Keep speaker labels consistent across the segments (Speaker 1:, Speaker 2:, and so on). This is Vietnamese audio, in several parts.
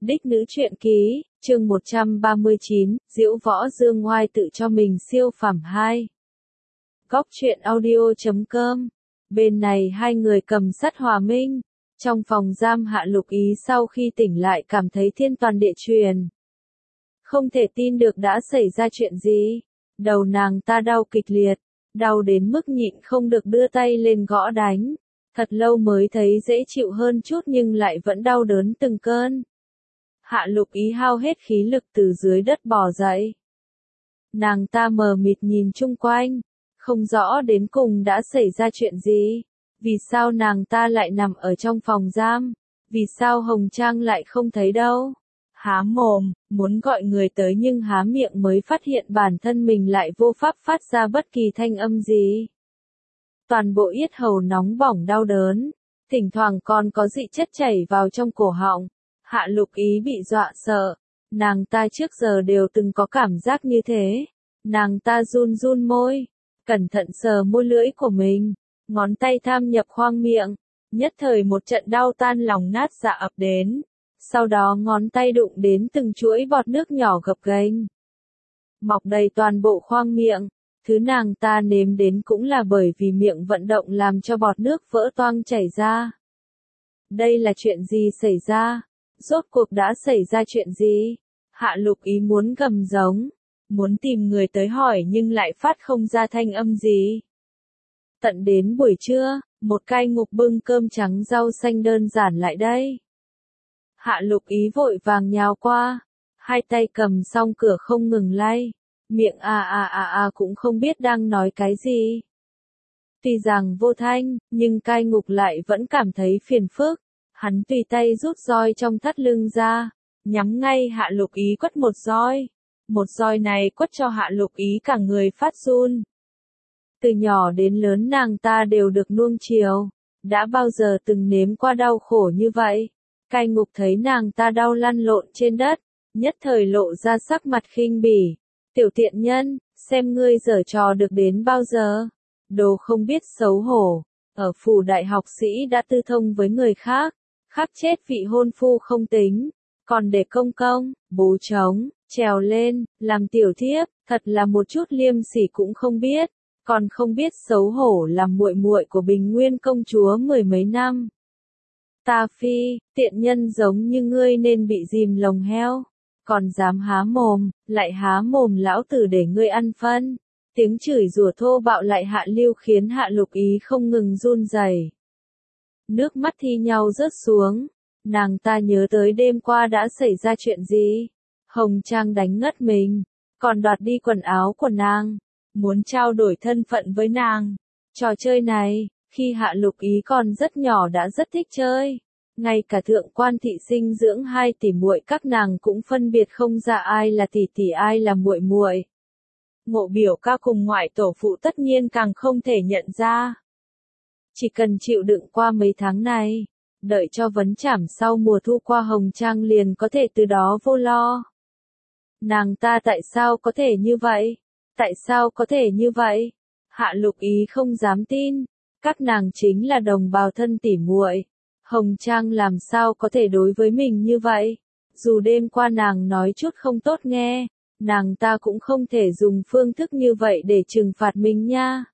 Speaker 1: Đích nữ truyện ký, chương 139, Diễu Võ Dương Ngoai tự cho mình siêu phẩm 2. Góc truyện audio.com. Bên này hai người cầm sắt hòa minh. Trong phòng giam Hạ Lục Ý sau khi tỉnh lại cảm thấy thiên toàn địa chuyền. Không thể tin được đã xảy ra chuyện gì. Đầu nàng ta đau kịch liệt, đau đến mức nhịn không được đưa tay lên gõ đánh. Thật lâu mới thấy dễ chịu hơn chút nhưng lại vẫn đau đớn từng cơn. Hạ Lục Ý hao hết khí lực từ dưới đất bò dậy. Nàng ta mờ mịt nhìn chung quanh, không rõ đến cùng đã xảy ra chuyện gì. Vì sao nàng ta lại nằm ở trong phòng giam? Vì sao Hồng Trang lại không thấy đâu? Há mồm, muốn gọi người tới nhưng há miệng mới phát hiện bản thân mình lại vô pháp phát ra bất kỳ thanh âm gì. Toàn bộ yết hầu nóng bỏng đau đớn, thỉnh thoảng còn có dị chất chảy vào trong cổ họng. Hạ Lục Ý bị dọa sợ, nàng ta trước giờ đều từng có cảm giác như thế. Nàng ta run run môi, cẩn thận sờ môi lưỡi của mình, ngón tay tham nhập khoang miệng, nhất thời một trận đau tan lòng nát dạ ập đến. Sau đó ngón tay đụng đến từng chuỗi bọt nước nhỏ gập ghềnh, mọc đầy toàn bộ khoang miệng. Thứ nàng ta nếm đến cũng là bởi vì miệng vận động làm cho bọt nước vỡ toang chảy ra. Đây là chuyện gì xảy ra? Rốt cuộc đã xảy ra chuyện gì? Hạ Lục Ý muốn gầm giống, muốn tìm người tới hỏi nhưng lại phát không ra thanh âm gì. Tận đến buổi trưa, một cai ngục bưng cơm trắng rau xanh đơn giản lại đây. Hạ Lục Ý vội vàng nhào qua, hai tay cầm xong cửa không ngừng lay, miệng cũng không biết đang nói cái gì. Tuy rằng vô thanh, nhưng cai ngục lại vẫn cảm thấy phiền phức. Hắn tùy tay rút roi trong thắt lưng ra, nhắm ngay Hạ Lục Ý quất một roi. Một roi này quất cho Hạ Lục Ý cả người phát run. Từ nhỏ đến lớn nàng ta đều được nuông chiều, đã bao giờ từng nếm qua đau khổ như vậy. Cai ngục thấy nàng ta đau lăn lộn trên đất, nhất thời lộ ra sắc mặt khinh bỉ. Tiểu tiện nhân, xem ngươi giở trò được đến bao giờ. Đồ không biết xấu hổ, ở phủ đại học sĩ đã tư thông với người khác. Khắc chết vị hôn phu không tính, còn để công công, bố trống, trèo lên, làm tiểu thiếp, thật là một chút liêm sỉ cũng không biết, còn không biết xấu hổ làm muội muội của Bình Nguyên công chúa mười mấy năm. Ta phi, tiện nhân giống như ngươi nên bị dìm lồng heo, còn dám há mồm, lại há mồm lão tử để ngươi ăn phân. Tiếng chửi rủa thô bạo lại hạ lưu khiến Hạ Lục Ý không ngừng run rẩy. Nước mắt thi nhau rớt xuống, nàng ta nhớ tới đêm qua đã xảy ra chuyện gì. Hồng Trang đánh ngất mình, còn đoạt đi quần áo của nàng, muốn trao đổi thân phận với nàng. Trò chơi này, khi Hạ Lục Ý còn rất nhỏ đã rất thích chơi. Ngay cả thượng quan thị sinh dưỡng hai tỷ muội các nàng cũng phân biệt không ra ai là tỷ tỷ ai là muội muội. Ngộ biểu ca cùng ngoại tổ phụ tất nhiên càng không thể nhận ra. Chỉ cần chịu đựng qua mấy tháng này, đợi cho vấn trảm sau mùa thu qua Hồng Trang liền có thể từ đó vô lo. Nàng ta tại sao có thể như vậy? Tại sao có thể như vậy? Hạ Lục Ý không dám tin, các nàng chính là đồng bào thân tỉ muội. Hồng Trang làm sao có thể đối với mình như vậy? Dù đêm qua nàng nói chút không tốt nghe, nàng ta cũng không thể dùng phương thức như vậy để trừng phạt mình nha.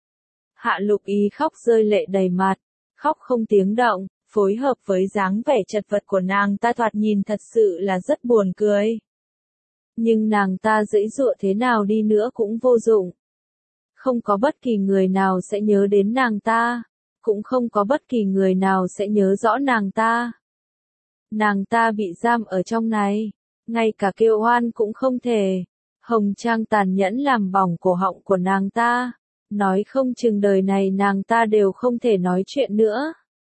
Speaker 1: Hạ Lục Ý khóc rơi lệ đầy mặt, khóc không tiếng động, phối hợp với dáng vẻ chật vật của nàng ta thoạt nhìn thật sự là rất buồn cười. Nhưng nàng ta giãy giụa thế nào đi nữa cũng vô dụng. Không có bất kỳ người nào sẽ nhớ đến nàng ta, cũng không có bất kỳ người nào sẽ nhớ rõ nàng ta. Nàng ta bị giam ở trong này, ngay cả kêu oan cũng không thể. Hồng Trang tàn nhẫn làm bỏng cổ họng của nàng ta. Nói không chừng đời này nàng ta đều không thể nói chuyện nữa.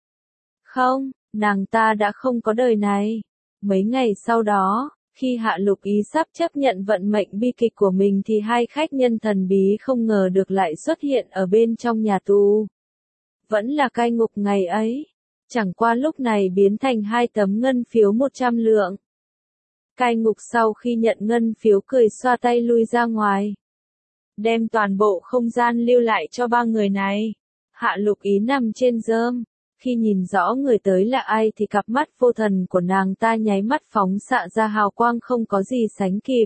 Speaker 1: Không, nàng ta đã không có đời này. Mấy ngày sau đó, khi Hạ Lục Ý sắp chấp nhận vận mệnh bi kịch của mình thì hai khách nhân thần bí không ngờ được lại xuất hiện ở bên trong nhà tù. Vẫn là cai ngục ngày ấy, chẳng qua lúc này biến thành hai tấm ngân phiếu 100 lượng. Cai ngục sau khi nhận ngân phiếu cười xoa tay lui ra ngoài. Đem toàn bộ không gian lưu lại cho ba người này. Hạ Lục Ý nằm trên rơm, Khi nhìn rõ người tới là ai thì cặp mắt vô thần của nàng ta nháy mắt phóng xạ ra hào quang không có gì sánh kịp.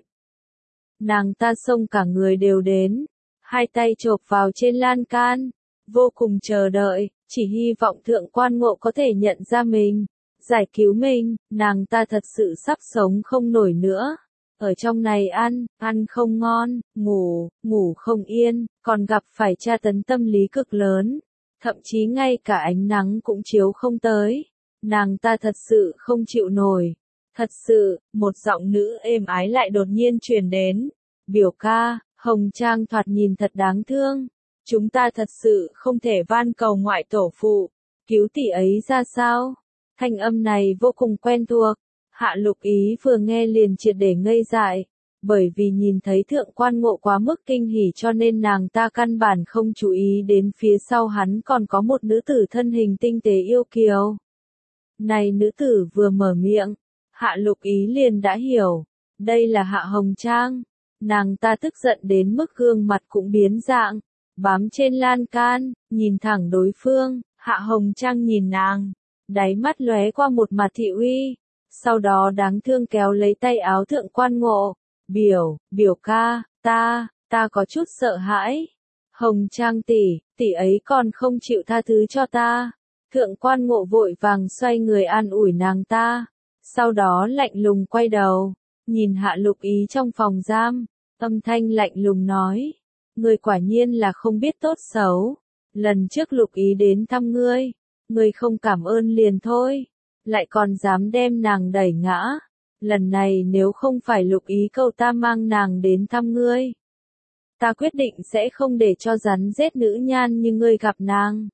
Speaker 1: Nàng ta xông cả người đều đến, hai tay chộp vào trên lan can, vô cùng chờ đợi, chỉ hy vọng Thượng Quan Ngộ có thể nhận ra mình, giải cứu mình. Nàng ta thật sự sắp sống không nổi nữa. Ở trong này ăn không ngon, ngủ không yên, còn gặp phải tra tấn tâm lý cực lớn. Thậm chí ngay cả ánh nắng cũng chiếu không tới. Nàng ta thật sự không chịu nổi. Thật sự, một giọng nữ êm ái lại đột nhiên truyền đến. Biểu ca, Hồng Trang thoạt nhìn thật đáng thương. Chúng ta thật sự không thể van cầu ngoại tổ phụ, cứu tỷ ấy ra sao? Thanh âm này vô cùng quen thuộc. Hạ Lục Ý vừa nghe liền triệt để ngây dại. Bởi vì nhìn thấy Thượng Quan Ngộ quá mức kinh hỉ cho nên nàng ta căn bản không chú ý đến phía sau hắn còn có một nữ tử thân hình tinh tế yêu kiều. Này nữ tử vừa mở miệng, Hạ Lục Ý liền đã hiểu. Đây là Hạ Hồng Trang. Nàng ta tức giận đến mức gương mặt cũng biến dạng. Bám trên lan can, nhìn thẳng đối phương, Hạ Hồng Trang nhìn nàng. Đáy mắt lóe qua một mặt thị uy. Sau đó đáng thương kéo lấy tay áo Thượng Quan Ngộ. Biểu ca, ta có chút sợ hãi. Hồng Trang tỷ ấy còn không chịu tha thứ cho ta. Thượng Quan Ngộ vội vàng xoay người an ủi nàng ta. Sau đó lạnh lùng quay đầu, nhìn Hạ Lục Ý trong phòng giam, âm thanh lạnh lùng nói. Ngươi quả nhiên là không biết tốt xấu. Lần trước Lục Ý đến thăm ngươi không cảm ơn liền thôi. Lại còn dám đem nàng đẩy ngã. Lần này nếu không phải Lục Ý cầu ta mang nàng đến thăm ngươi, ta quyết định sẽ không để cho rắn rết nữ nhan như ngươi gặp nàng.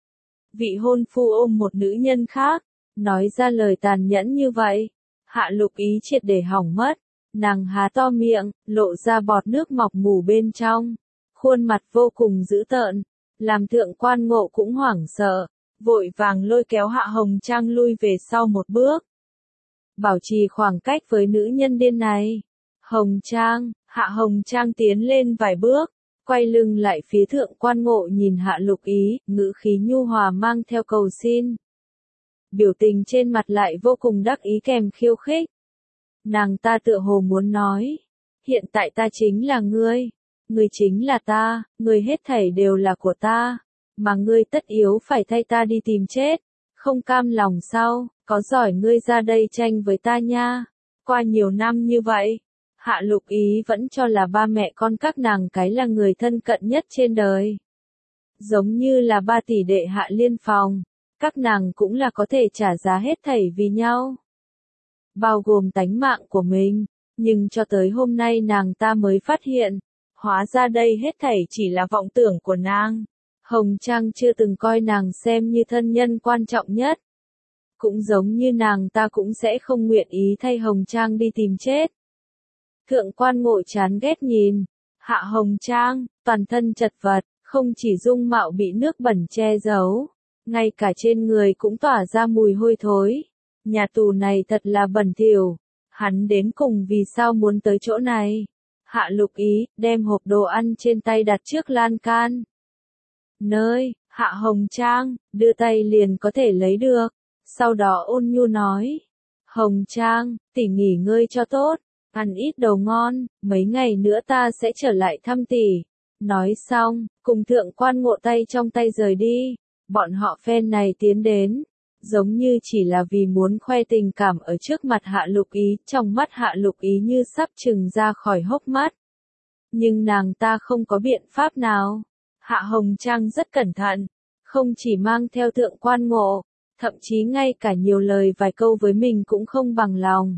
Speaker 1: Vị hôn phu ôm một nữ nhân khác, nói ra lời tàn nhẫn như vậy. Hạ Lục Ý triệt để hỏng mất. Nàng há to miệng, lộ ra bọt nước mọc mù bên trong. Khuôn mặt vô cùng dữ tợn, làm Thượng Quan Ngộ cũng hoảng sợ, vội vàng lôi kéo Hạ Hồng Trang lui về sau một bước. Bảo trì khoảng cách với nữ nhân điên này. Hạ Hồng Trang tiến lên vài bước, quay lưng lại phía Thượng Quan Ngộ nhìn Hạ Lục Ý, ngữ khí nhu hòa mang theo cầu xin. Biểu tình trên mặt lại vô cùng đắc ý kèm khiêu khích. Nàng ta tựa hồ muốn nói, hiện tại ta chính là ngươi chính là ta, ngươi hết thảy đều là của ta, mà ngươi tất yếu phải thay ta đi tìm chết, không cam lòng sao, có giỏi ngươi ra đây tranh với ta nha. Qua nhiều năm như vậy, Hạ Lục Ý vẫn cho là ba mẹ con các nàng cái là người thân cận nhất trên đời. Giống như là ba tỷ đệ Hạ Liên Phòng, các nàng cũng là có thể trả giá hết thảy vì nhau. Bao gồm tánh mạng của mình, nhưng cho tới hôm nay nàng ta mới phát hiện, hóa ra đây hết thảy chỉ là vọng tưởng của nàng. Hồng Trang chưa từng coi nàng xem như thân nhân quan trọng nhất. Cũng giống như nàng ta cũng sẽ không nguyện ý thay Hồng Trang đi tìm chết. Thượng Quan Ngộ chán ghét nhìn Hạ Hồng Trang, toàn thân chật vật, không chỉ dung mạo bị nước bẩn che giấu, ngay cả trên người cũng tỏa ra mùi hôi thối. Nhà tù này thật là bẩn thỉu. Hắn đến cùng vì sao muốn tới chỗ này? Hạ Lục Ý đem hộp đồ ăn trên tay đặt trước lan can. Nơi Hạ Hồng Trang đưa tay liền có thể lấy được. Sau đó ôn nhu nói, Hồng Trang, tỷ nghỉ ngơi cho tốt, ăn ít đồ ngon, mấy ngày nữa ta sẽ trở lại thăm tỷ. Nói xong, cùng Thượng Quan Ngộ tay trong tay rời đi. Bọn họ phen này tiến đến, giống như chỉ là vì muốn khoe tình cảm ở trước mặt Hạ Lục Ý, trong mắt Hạ Lục Ý như sắp trừng ra khỏi hốc mắt. Nhưng nàng ta không có biện pháp nào. Hạ Hồng Trang rất cẩn thận, không chỉ mang theo Thượng Quan Ngộ, thậm chí ngay cả nhiều lời vài câu với mình cũng không bằng lòng.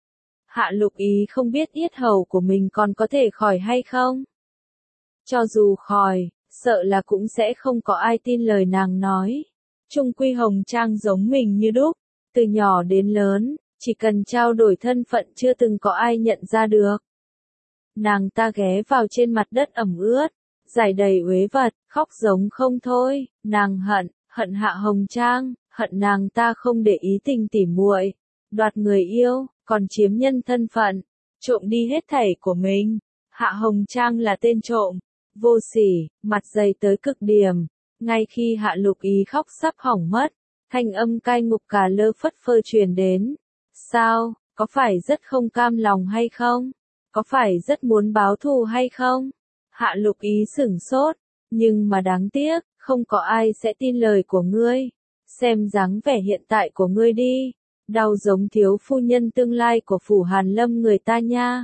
Speaker 1: Hạ Lục Ý không biết yết hầu của mình còn có thể khỏi hay không. Cho dù khỏi, sợ là cũng sẽ không có ai tin lời nàng nói. Chung quy Hồng Trang giống mình như đúc, từ nhỏ đến lớn, chỉ cần trao đổi thân phận chưa từng có ai nhận ra được. Nàng ta ghé vào trên mặt đất ẩm ướt, giải đầy uế vật, khóc giống không thôi. Nàng hận Hạ Hồng Trang, hận nàng ta không để ý tình tỉ muội, đoạt người yêu, còn chiếm nhân thân phận, trộm đi hết thảy của mình. Hạ Hồng Trang là tên trộm, vô sỉ, mặt dày tới cực điểm. Ngay khi Hạ Lục Ý khóc sắp hỏng mất, Thanh âm cai ngục cà lơ phất phơ truyền đến. Sao, có phải rất không cam lòng hay không? Có phải rất muốn báo thù hay không? Hạ Lục Ý sửng sốt, nhưng mà đáng tiếc, không có ai sẽ tin lời của ngươi. Xem dáng vẻ hiện tại của ngươi đi, đau giống thiếu phu nhân tương lai của phủ Hàn Lâm người ta nha.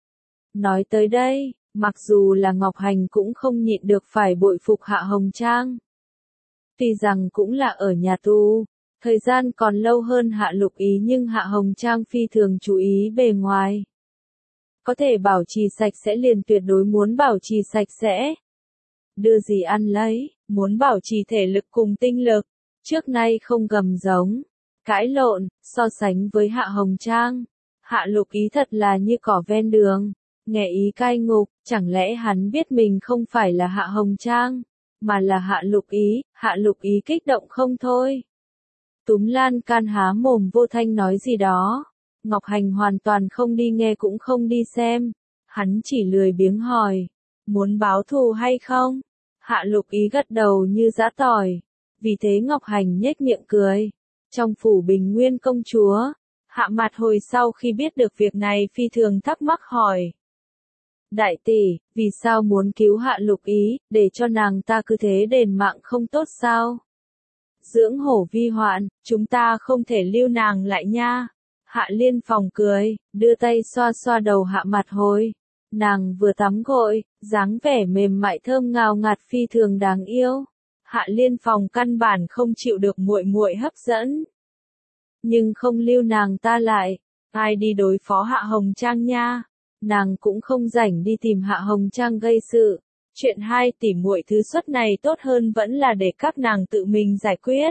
Speaker 1: Nói tới đây, mặc dù là Ngọc Hành cũng không nhịn được phải bội phục Hạ Hồng Trang. Tuy rằng cũng là ở nhà tù, thời gian còn lâu hơn Hạ Lục Ý nhưng Hạ Hồng Trang phi thường chú ý bề ngoài. Có thể bảo trì sạch sẽ liền tuyệt đối muốn bảo trì sạch sẽ. Đưa gì ăn lấy, muốn bảo trì thể lực cùng tinh lực, trước nay không gầm giống, cãi lộn, so sánh với Hạ Hồng Trang. Hạ Lục Ý thật là như cỏ ven đường, nghe ý cai ngục, chẳng lẽ hắn biết mình không phải là Hạ Hồng Trang, mà là Hạ Lục Ý kích động không thôi. Túm lan can há mồm vô thanh nói gì đó. Ngọc Hành hoàn toàn không đi nghe cũng không đi xem. Hắn chỉ lười biếng hỏi. Muốn báo thù hay không? Hạ Lục Ý gật đầu như giã tỏi. Vì thế Ngọc Hành nhếch miệng cười. Trong phủ Bình Nguyên công chúa, Hạ Mạt Hồi sau khi biết được việc này phi thường thắc mắc hỏi. Đại tỷ, vì sao muốn cứu Hạ Lục Ý, để cho nàng ta cứ thế đền mạng không tốt sao? Dưỡng hổ vi hoạn, chúng ta không thể lưu nàng lại nha. Hạ Liên Phòng cười, đưa tay xoa xoa đầu Hạ Mạt Hồi. Nàng vừa tắm gội, dáng vẻ mềm mại thơm ngào ngạt phi thường đáng yêu. Hạ Liên Phòng căn bản không chịu được muội muội hấp dẫn. Nhưng không lưu nàng ta lại, ai đi đối phó Hạ Hồng Trang nha. Nàng cũng không rảnh đi tìm Hạ Hồng Trang gây sự. Chuyện 2 tỷ muội thứ suất này tốt hơn vẫn là để các nàng tự mình giải quyết.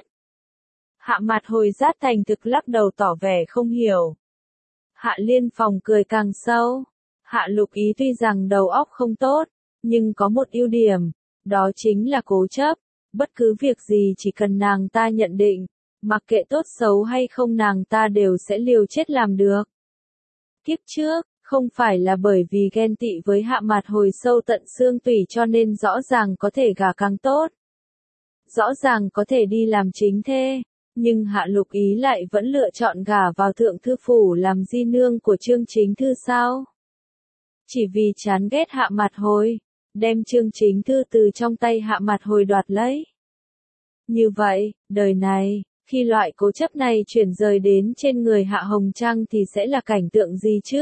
Speaker 1: Hạ Mạt Hồi rát thành thực lắc đầu tỏ vẻ không hiểu. Hạ Liên Phòng cười càng sâu. Hạ Lục Ý tuy rằng đầu óc không tốt, nhưng có một ưu điểm, đó chính là cố chấp. Bất cứ việc gì chỉ cần nàng ta nhận định, mặc kệ tốt xấu hay không nàng ta đều sẽ liều chết làm được. Kiếp trước, không phải là bởi vì ghen tị với Hạ Mạt Hồi sâu tận xương tủy cho nên rõ ràng có thể gả càng tốt. Rõ ràng có thể đi làm chính thê, nhưng Hạ Lục Ý lại vẫn lựa chọn gả vào thượng thư phủ làm di nương của Trương Chính Thư sao? Chỉ vì chán ghét Hạ Mạt Hồi, đem Trương Chính Thư từ trong tay Hạ Mạt Hồi đoạt lấy. Như vậy, đời này, khi loại cố chấp này chuyển rời đến trên người Hạ Hồng Trang thì sẽ là cảnh tượng gì chứ?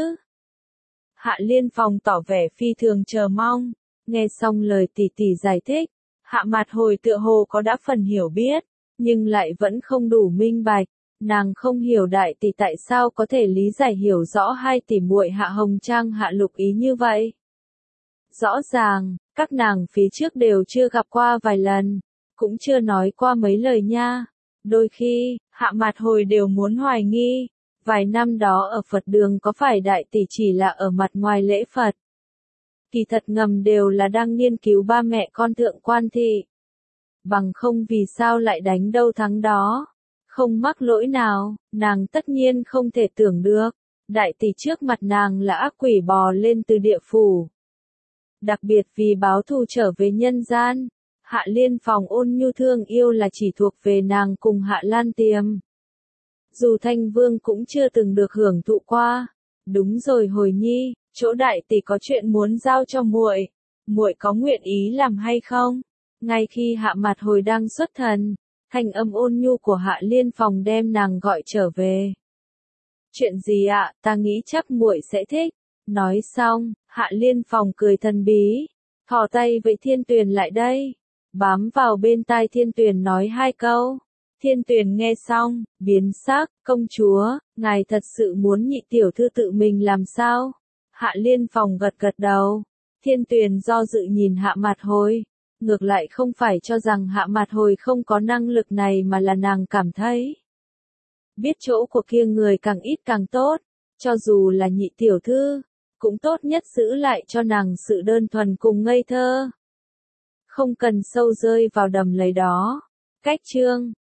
Speaker 1: Hạ Liên Phòng tỏ vẻ phi thường chờ mong, nghe xong lời tỷ tỷ giải thích, Hạ Mạt Hồi tựa hồ có đã phần hiểu biết, nhưng lại vẫn không đủ minh bạch, nàng không hiểu đại tỷ tại sao có thể lý giải hiểu rõ 2 tỷ muội Hạ Hồng Trang Hạ Lục Ý như vậy. Rõ ràng, các nàng phía trước đều chưa gặp qua vài lần, cũng chưa nói qua mấy lời nha. Đôi khi, Hạ Mạt Hồi đều muốn hoài nghi, vài năm đó ở Phật đường có phải đại tỷ chỉ là ở mặt ngoài lễ Phật. Kỳ thật ngầm đều là đang nghiên cứu ba mẹ con thượng quan thị. Bằng không vì sao lại đánh đâu thắng đó. Không mắc lỗi nào, nàng tất nhiên không thể tưởng được. Đại tỷ trước mặt nàng là ác quỷ bò lên từ địa phủ. Đặc biệt vì báo thù trở về nhân gian. Hạ Liên Phòng ôn nhu thương yêu là chỉ thuộc về nàng cùng Hạ Lan Tiềm. Dù Thanh Vương cũng chưa từng được hưởng thụ qua. Đúng rồi Hồi Nhi, chỗ đại tỷ có chuyện muốn giao cho muội, muội có nguyện ý làm hay không? Ngay khi Hạ Mạt Hồi đang xuất thần, thanh âm ôn nhu của Hạ Liên Phòng đem nàng gọi trở về. Chuyện gì ạ, ta nghĩ chắc muội sẽ thích. Nói xong, Hạ Liên Phòng cười thần bí, thò tay với Thiên Tuyền lại đây, bám vào bên tai Thiên Tuyền nói 2 câu. Thiên Tuyền nghe xong, biến sắc, công chúa, ngài thật sự muốn nhị tiểu thư tự mình làm sao? Hạ Liên Phòng gật gật đầu. Thiên Tuyền do dự nhìn Hạ Mạt Hồi, ngược lại không phải cho rằng Hạ Mạt Hồi không có năng lực này mà là nàng cảm thấy. Biết chỗ của kia người càng ít càng tốt, cho dù là nhị tiểu thư, cũng tốt nhất giữ lại cho nàng sự đơn thuần cùng ngây thơ. Không cần sâu rơi vào đầm lầy đó. Cách chương